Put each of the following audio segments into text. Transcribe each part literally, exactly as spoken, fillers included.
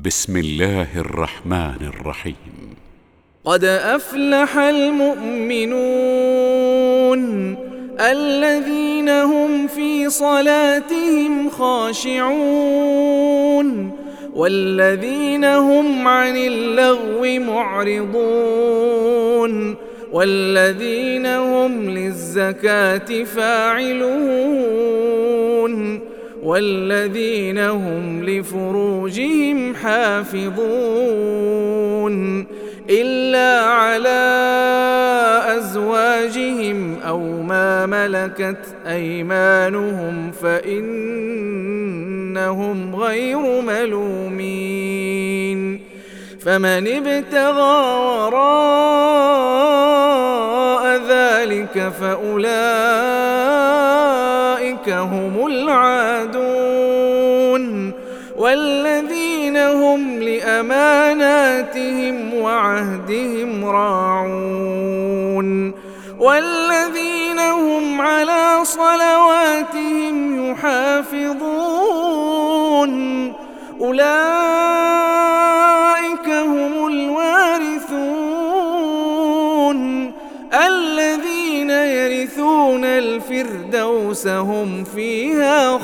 بسم الله الرحمن الرحيم. قد أفلح المؤمنون الذين هم في صلاتهم خاشعون والذين هم عن اللغو معرضون والذين هم للزكاة فاعلون والذين هم لفروجهم حافظون إلا على أزواجهم أو ما ملكت أيمانهم فإنهم غير ملومين فمن ابتغى وراء ذلك فأولئك هم العادون والذين هم لأماناتهم وعهدهم راعون والذين هم على صلواتهم يحافظون أولئك هم الوارثون الذين يرثون الفردوس هم فيها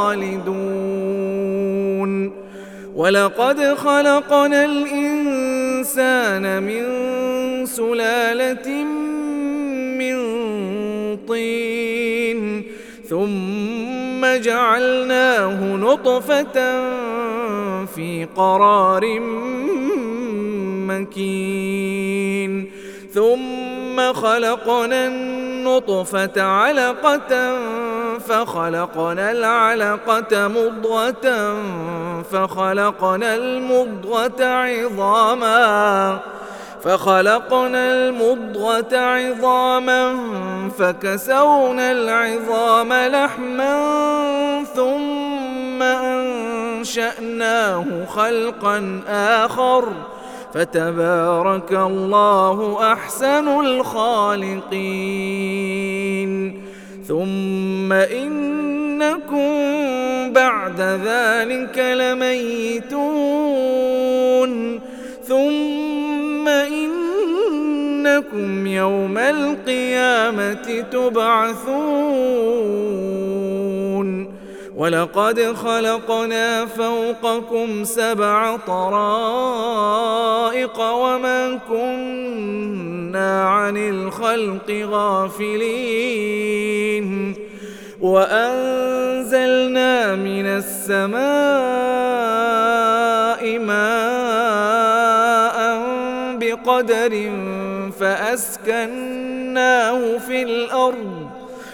خالدون ولقد خلقنا الإنسان من سلالة من طين ثم جعلناه نطفة في قرار مكين ثم خلقنا النطفة علقة فخلقنا العلقة مضغة فخلقنا المضغة عظاما فخلقنا المضغة عظاما فكسونا العظام لحما ثم أنشأناه خلقا آخر فتبارك الله أحسن الخالقين ثم إنكم بعد ذلك لميتون ثم إنكم يوم القيامة تبعثون ولقد خلقنا فوقكم سبع طرائق وما كنا عن الخلق غافلين وأنزلنا من السماء ماء بقدر فأسكناه في الأرض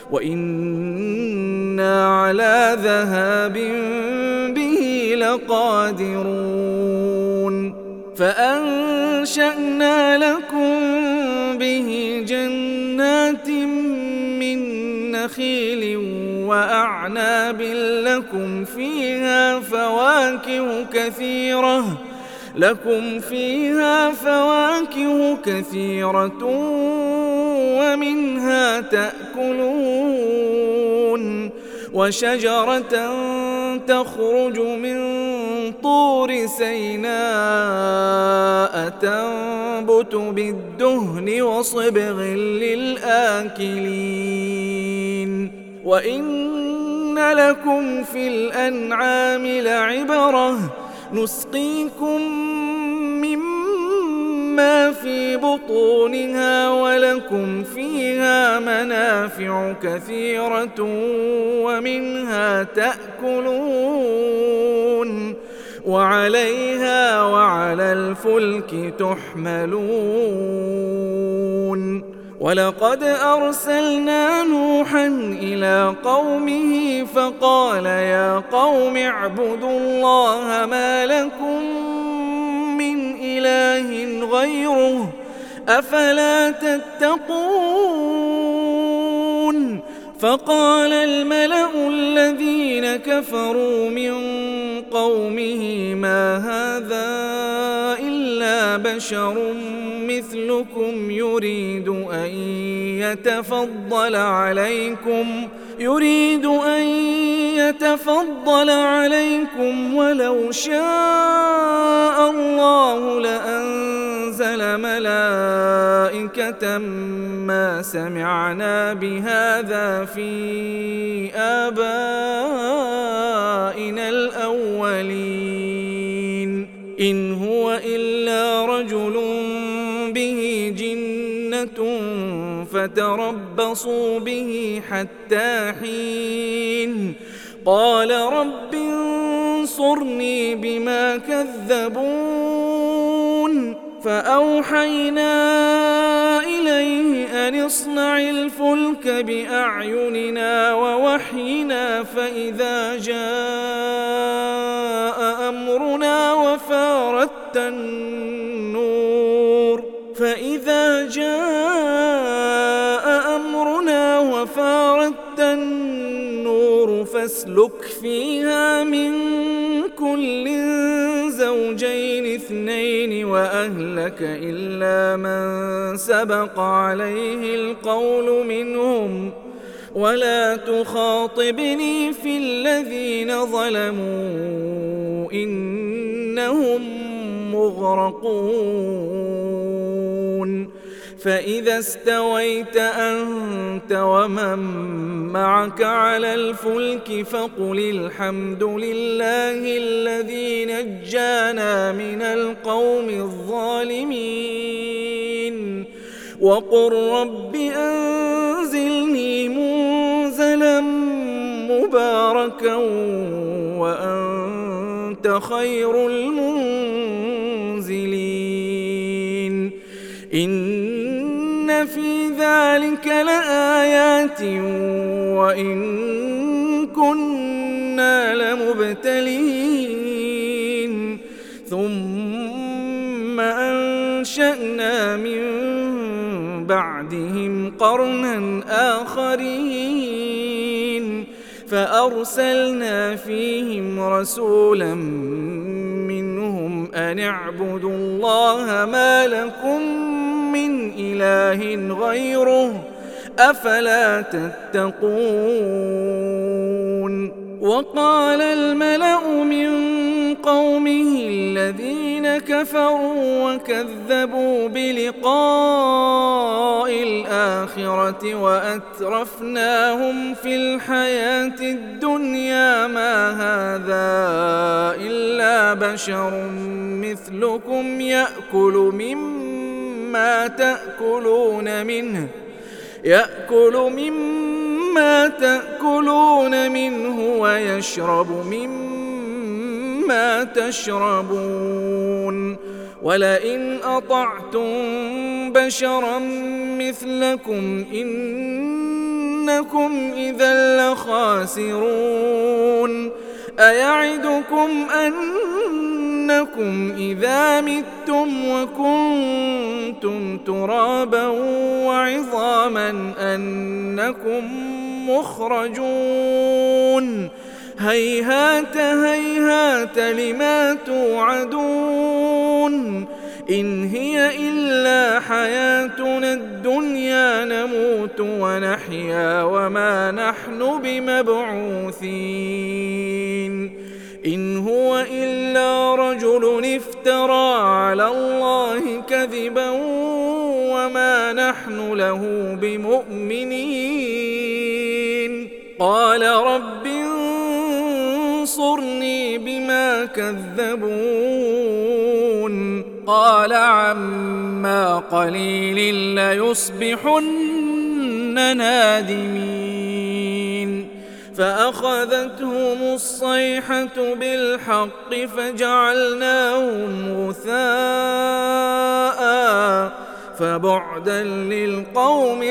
وإنا على ذهاب به لقادرون فأنشأنا لكم به جنات من نخيل وأعناب لكم فيها فواكه كثيرة لكم فيها فواكه كثيرة ومنها تأكلون وشجرة تخرج من طور سيناء تنبت بالدهن وصبغ للآكلين وإن لكم في الأنعام لعبرة نسقيكم مما في بطونها ولكم فيها منافع كثيرة ومنها تأكلون وعليها وعلى الفلك تحملون ولقد أرسلنا نوحا إلى قومه فقال يا قوم اعبدوا الله ما لكم من إله غيره أفلا تتقون فقال الملأ الذين كفروا من قومه ما هذا إلا بشر مثلكم يريد أن يتفضل عليكم يريد أن يتفضل عليكم ولو شاء قائلة ما سمعنا بهذا في آبائنا الأولين إن هو إلا رجل به جنة فتربصوا به حتى حين قال رب انصرني بما كذبون فأوحينا إليه أن اصنع الفلك بأعيننا ووحينا فإذا جاء أمرنا وفارت النور فإذا جاء أمرنا وفارت النور فاسلك فيها من كل زوجين اثنين وأهلك إلا من سبق عليه القول منهم ولا تخاطبني في الذين ظلموا إنهم مغرقون فإذا استويت أنت ومن معك على الفلك فقل الحمد لله الذي نجانا من القوم الظالمين وقل رب أنزلني منزلا مباركا وأنت خير المنزلين إن في ذلك لآيات وإن كنا لمبتلين ثم أنشأنا من بعدهم قرنا آخرين فأرسلنا فيهم رسولا منهم أن اعبدوا الله ما لكم من إله غيره أفلا تتقون وقال الملأ من قومه الذين كفروا وكذبوا بلقاء الآخرة وأترفناهم في الحياة الدنيا ما هذا إلا بشر مثلكم يأكل مما تأكلون منه يأكل مما تأكلون منه ويشرب مما تشربون ولئن أطعتم بشرا مثلكم إنكم إذا لخاسرون أيعدكم أنكم إذا متم وكنتم ترابا وعظاما أنكم مخرجون هيهات هيهات لما توعدون إن هي إلا حياتنا الدنيا نموت ونحيا وما نحن بمبعوثين إن هو إلا رجل افترى على الله كذبا وما نحن له بمؤمنين قال رب انصرني بما كذبون قال عما قليل ليصبحن نادمين فأخذتهم الصيحة بالحق فجعلناهم غثاء فبعدا للقوم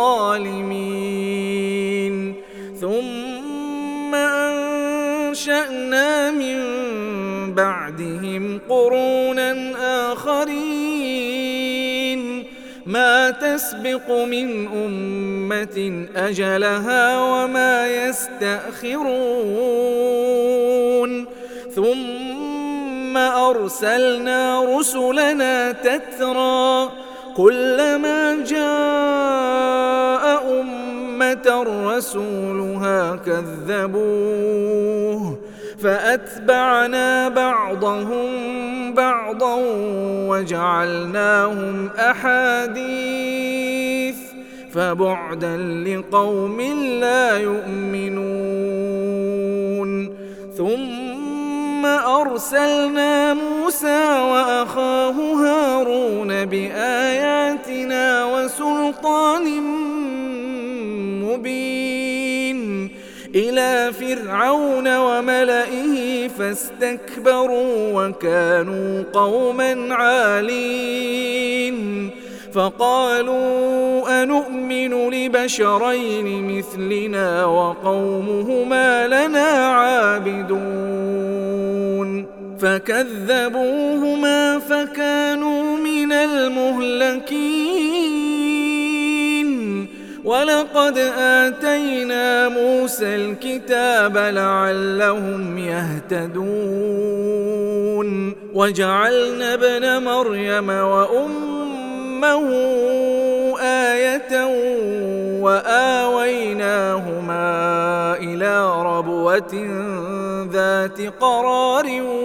الظالمين ثم أنشأنا من بعدهم قرونا آخرين ما تسبق من أمة أجلها وما يستأخرون ثم أرسلنا رسلنا تترى كلما جاء أمة رسولها كذبوه فأتبعنا بعضهم بعضا وجعلناهم أحاديث فبعدا لقوم لا يؤمنون. ثم أرسلنا موسى وأخاه هارون بآياتنا وسلطان مبين إلى فرعون وملئه فاستكبروا وكانوا قوما عالين. فقالوا أنؤمن لبشرين مثلنا وقومهما لنا عابدون فكذبوهما فكانوا من المهلكين. ولقد آتينا موسى الكتاب لعلهم يهتدون وجعلنا ابن مريم وأمه آية وآويناهما إلى ربوة ذات قرار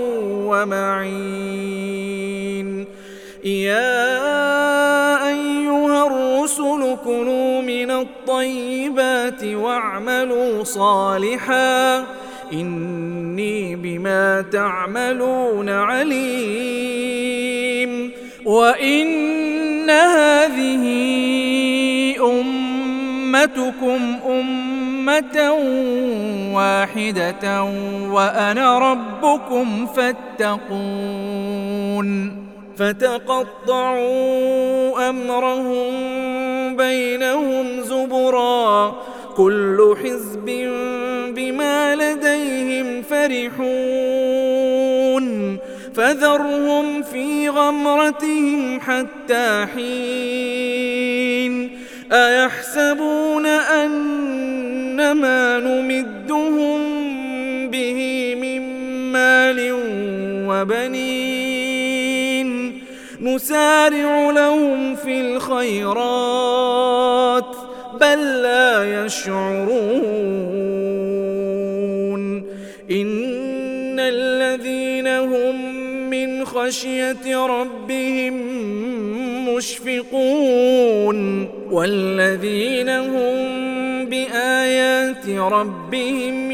ومعين. يا أيها الرسل كلوا من الطيبات واعملوا صالحا إني بما تعملون عليم. وإن هذه أمتكم أمة واحدة وأنا ربكم فاتقون. فتقطعوا أمرهم بينهم زبرا كل حزب بما لديهم فرحون. فذرهم في غمرتهم حتى حين. أيحسبون أنما نمدهم به من مال وبنين نسارع لهم في الخيرات بل لا يشعرون. إن الذين هم من خشية ربهم مشفقون والذين هم بآيات ربهم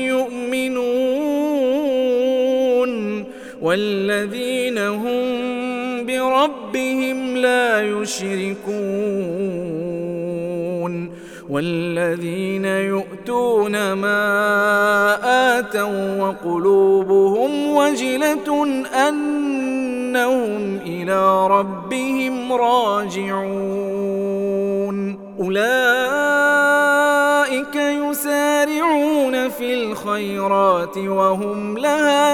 يؤمنون والذين هم بربهم لا يشركون والذين يؤتون ما آتوا وقلوبهم وجلة أنهم إلى ربهم راجعون. أولئك يسارعون في الخيرات وهم لها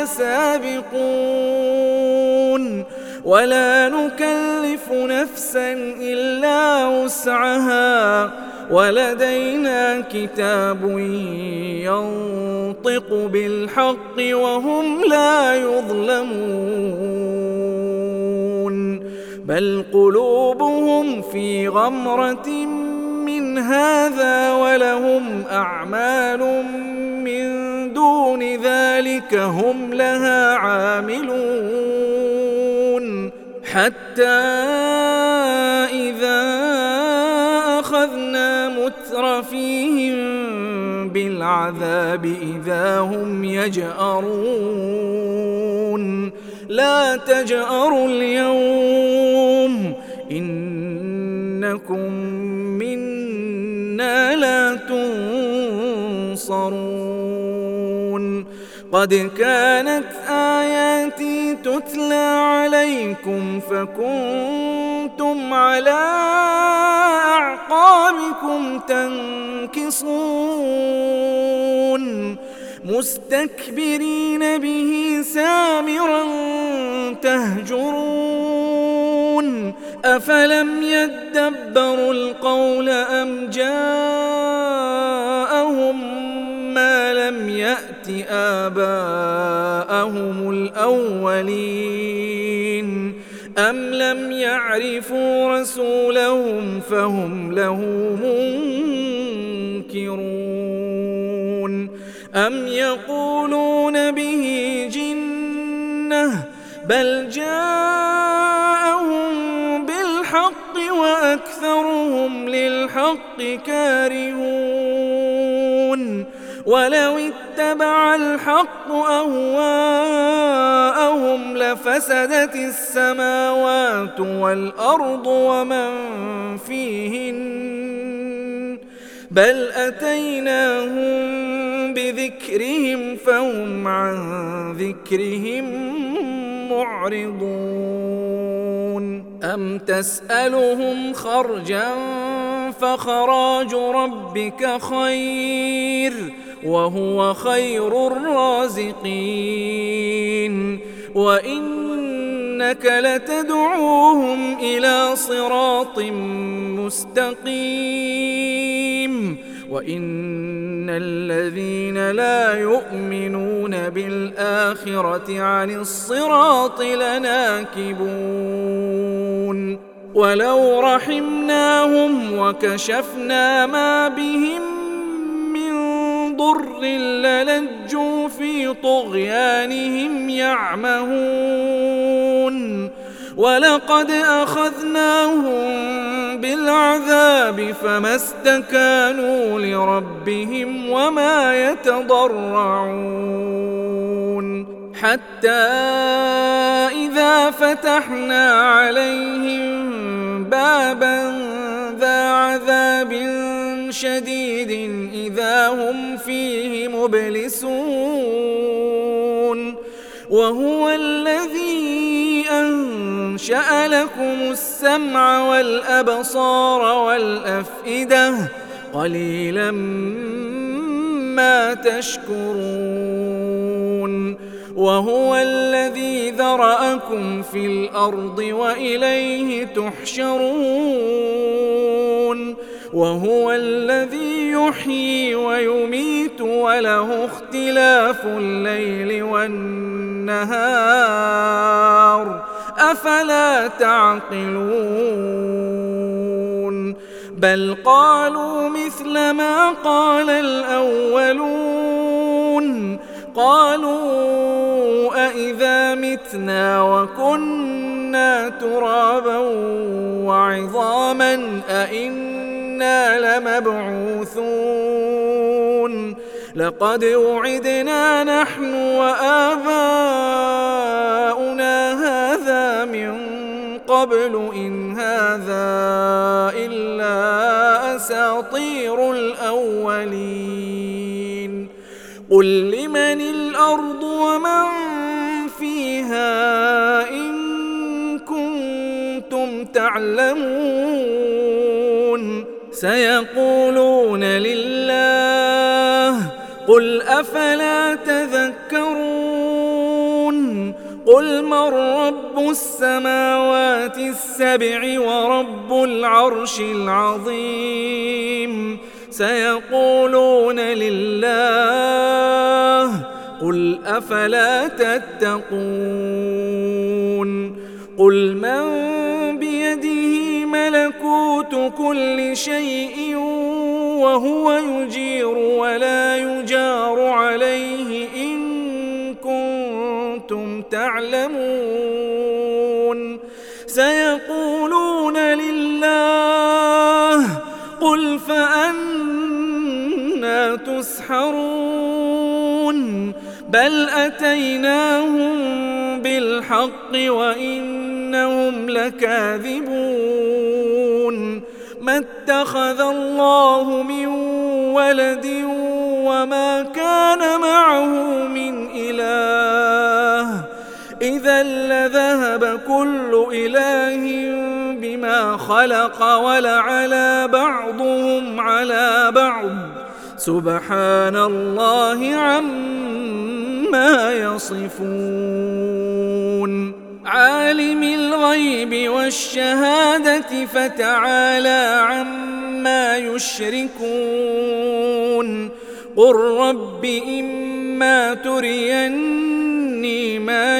سابقون ولا نكلف نفسا إلا وسعها ولدينا كتاب ينطق بالحق وهم لا يظلمون. بل قلوبهم في غمرة من هذا ولهم أعمال من دون ذلك هم لها عاملون. حتى إذا أخذنا مترفيهم بالعذاب إذا هم يجأرون. لا تجأروا اليوم إنكم منا لا تنصرون. قد كانت آياتي تتلى عليكم فكنتم على أعقابكم تنكصون مستكبرين به سامرا تهجرون. أفلم يدبروا القول أم جاءهم ما لم يأت آباءهم الأولين أم لم يعرفوا رسولهم فهم له منكرون. أم يقولون به جنة بل جاءهم بالحق وأكثرهم للحق كارهون ولو اتبع الحق أهواءهم لفسدت السماوات والأرض ومن فيهن بل أتيناهم بذكرهم فهم عن ذكرهم معرضون أم تسألهم خرجا فخراج ربك خير وهو خير الرازقين وإنك لتدعوهم إلى صراط مستقيم وإن الذين لا يؤمنون بالآخرة عن الصراط لناكبون ولو رحمناهم وكشفنا ما بهم من ضر للجوا في طغيانهم يعمهون ولقد أخذناهم بالعذاب فما استكانوا لربهم وما يتضرعون حتى إذا فتحنا عليهم بابا ذا عذاب شديد إذا هم فيه مبلسون وهو الذي أنشأ لكم السمع والأبصار والأفئدة قليلا ما تشكرون وهو الذي ذرأكم في الأرض وإليه تحشرون وهو الذي يحيي ويميت وله اختلاف الليل والنهار أفلا تعقلون بل قالوا مثل ما قال الأولون قالوا أإذا متنا وكنا ترابا وعظاما أإنا لمبعوثون لقد وعدنا نحن وآباؤنا هذا من قبل إن هذا إلا أساطير الأولين قل لمن الأرض ومن فيها إن كنتم تعلمون سيقولون لله قل أفلا تذكرون قل من رب السماوات السبع ورب العرش العظيم سيقولون لله قل أفلا تتقون قل من بيده ملكوت كل شيء وهو يجير ولا يجار عليه إن كنتم تعلمون سيقولون لله قل فأنا تسحرون بل أتيناهم بالحق وإنهم لكاذبون ما اتخذ الله من ولد وما كان معه من إله إذا لذهب كل إله بما خلق ولعلى بعضهم على بعض سبحان الله عما يصفون عالم الغيب والشهادة فتعالى عما يشركون قل رب إما تريني ما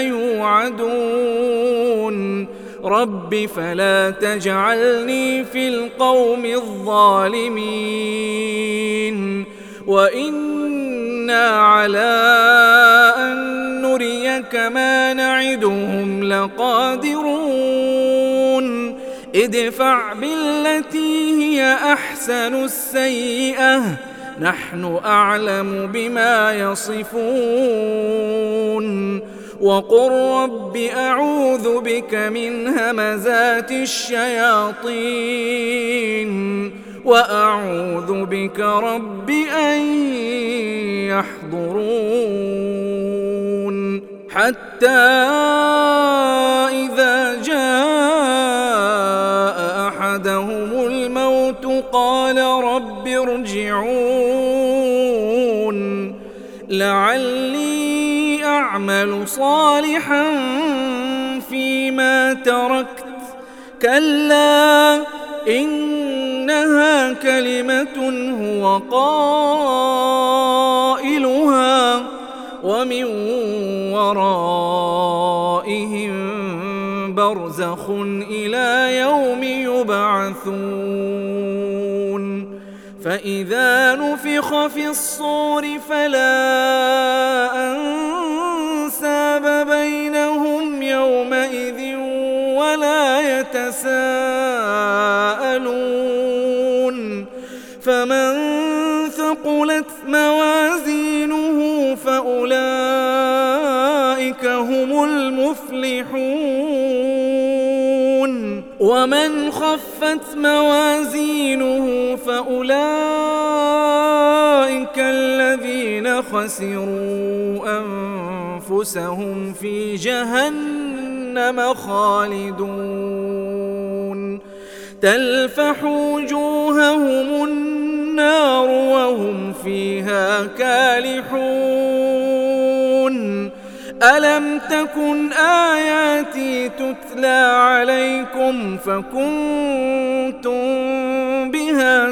يوعدون رب فلا تجعلني في القوم الظالمين وإن إنا على أن نريك ما نعدهم لقادرون ادفع بالتي هي أحسن السيئة نحن أعلم بما يصفون وقل رب أعوذ بك من همزات الشياطين وأعوذ بك رب أن يحضرون حتى إذا جاء أحدهم الموت قال رب ارجعون لعلي أعمل صالحا فيما تركت كلا إنها كلمة هو قائلها ومن ورائهم برزخ إلى يوم يبعثون فإذا نفخ في الصور فلا أنساب بينهم يومئذ ولا يتساءلون فمن ثقلت موازينه فأولئك هم المفلحون ومن خفت موازينه فأولئك الذين خسروا أنفسهم في جهنم خالدون تلفح وجوههم النار وهم فيها كالحون ألم تكن آياتي تتلى عليكم فكنتم بها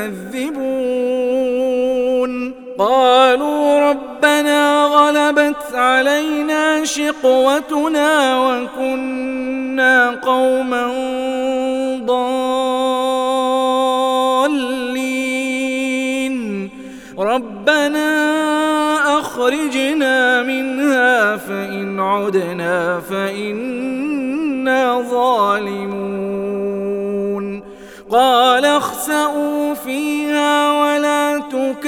تكذبون قالوا ربنا غلبت علينا شقوتنا وكنا قوما ضالين ربنا أخرجنا منها فإن عدنا فإنا ظالمون قال اخسئوا فيها ولا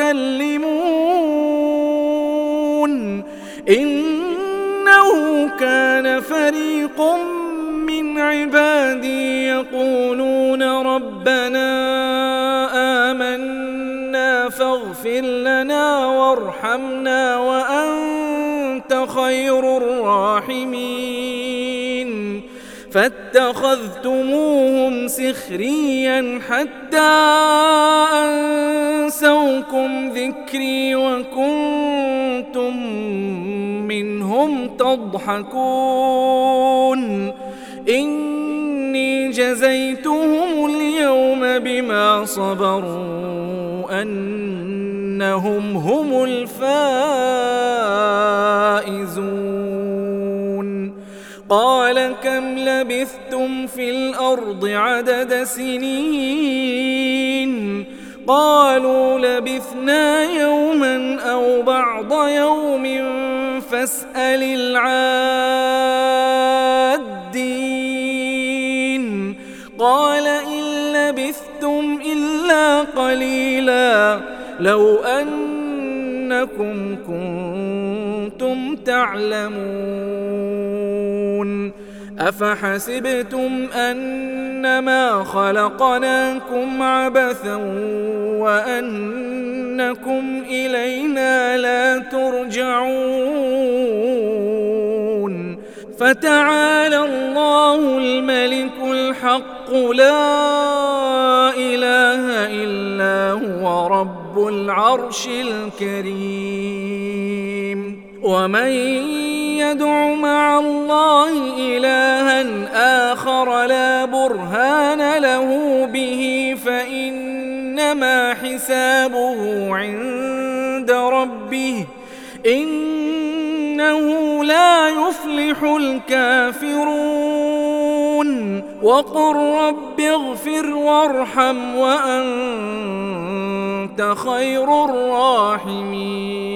تكلمون إنه كان فريق من عبادي يقولون ربنا آمنا فاغفر لنا وارحمنا وأنت خير الراحمين فاتخذتموهم سخريا حتى أنسوكم ذكري وكنتم منهم تضحكون إني جزيتهم اليوم بما صبروا أنهم هم الفائزون قال كم لبثتم في الأرض عدد سنين قالوا لبثنا يوما أو بعض يوم فاسأل العادين قال إن لبثتم إلا قليلا لو أنكم كنتم تعلمون أفحسبتم أنما خلقناكم عبثا وأنكم إلينا لا ترجعون فتعالى الله الملك الحق لا إله إلا هو رب العرش الكريم ومن يدع مع الله إلها آخر لا برهان له به فإنما حسابه عند ربه إنه لا يفلح الكافرون وقل رب اغفر وارحم وأنت خير الراحمين